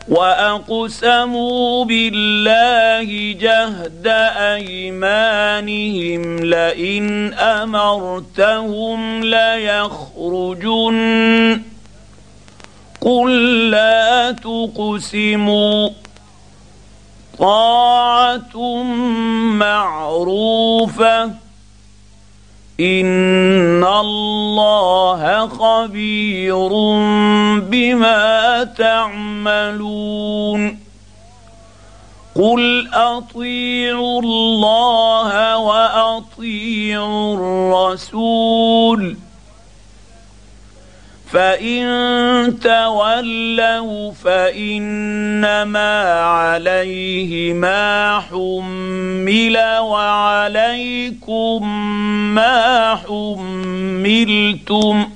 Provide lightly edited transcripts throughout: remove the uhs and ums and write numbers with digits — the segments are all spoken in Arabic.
وأقسموا بالله جهد أيمانهم لئن أمرتهم ليخرجن قل لا تقسموا طاعة معروفة إن الله خبير بما تعملون قل أطيعوا الله وأطيعوا الرسول فإن تولوا فإنما عليه ما حمل وعليكم ما حملتم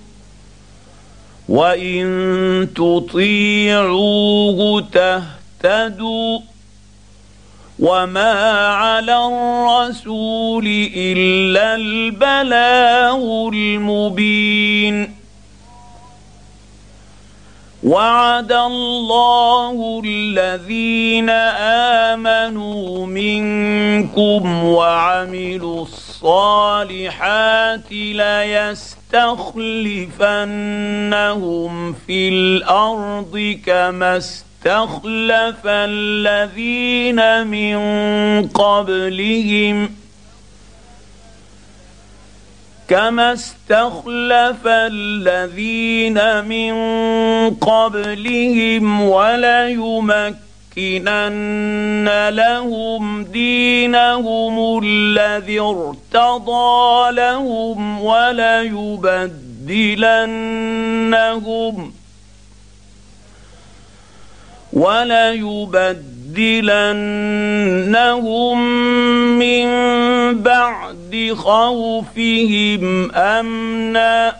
وإن تطيعوه تهتدوا وما على الرسول إلا البلاغ المبين وعد الله الذين آمنوا منكم وعملوا الصالحات ليستخلفنهم في الأرض كما استخلف الذين من قبلهم وليمكنن لهم دينهم الذي ارتضى لهم وليبدلنهم من بعد خوفهم أمنا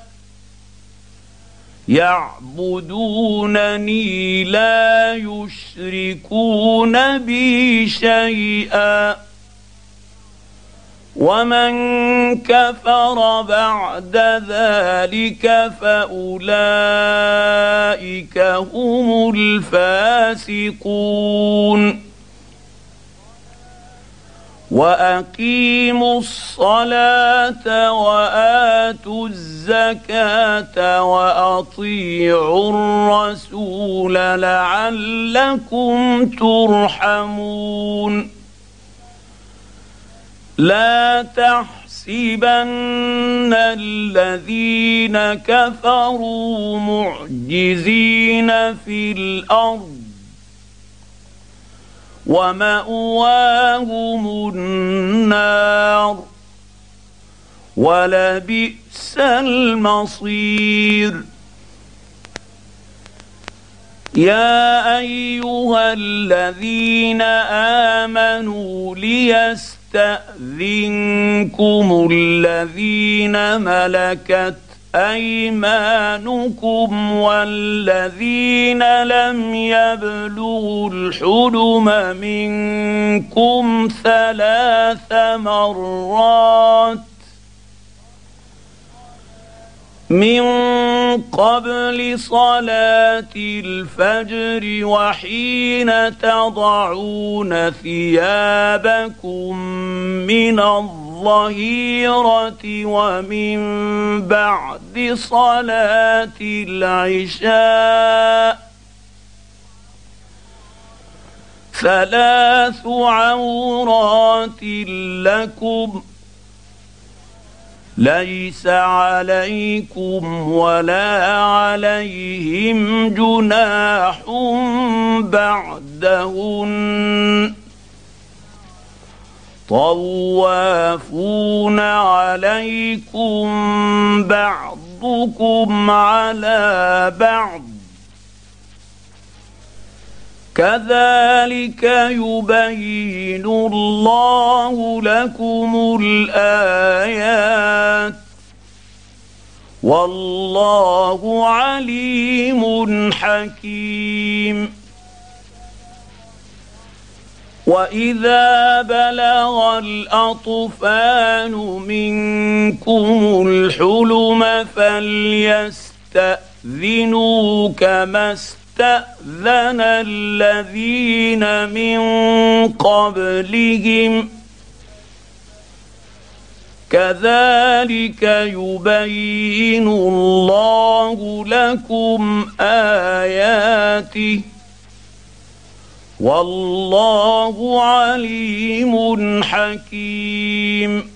يعبدونني لا يشركون بي شيئا ومن كفر بعد ذلك فأولئك هم الفاسقون وأقيموا الصلاة وآتوا الزكاة وأطيعوا الرسول لعلكم ترحمون لا تحسبن الذين كفروا معجزين في الأرض ومأواهم النار ولبئس المصير يا أيها الذين آمنوا ليستأذنكم الذين ملكت أيمانكم والذين لم يبلغوا الحلم منكم 3 مرات من قبل صلاة الفجر وحين تضعون ثيابكم من الظهيرة ومن بعد صلاة العشاء 3 عورات لكم ليس عليكم ولا عليهم جناح بعدهن طوافون عليكم بعضكم على بعض كذلك يبين الله لكم الآيات والله عليم حكيم وإذا بلغ الأطفال منكم الحلم فليستأذنوا كما استأذن الذين من قبلهم كذلك يبين الله لكم آياته والله عليم حكيم.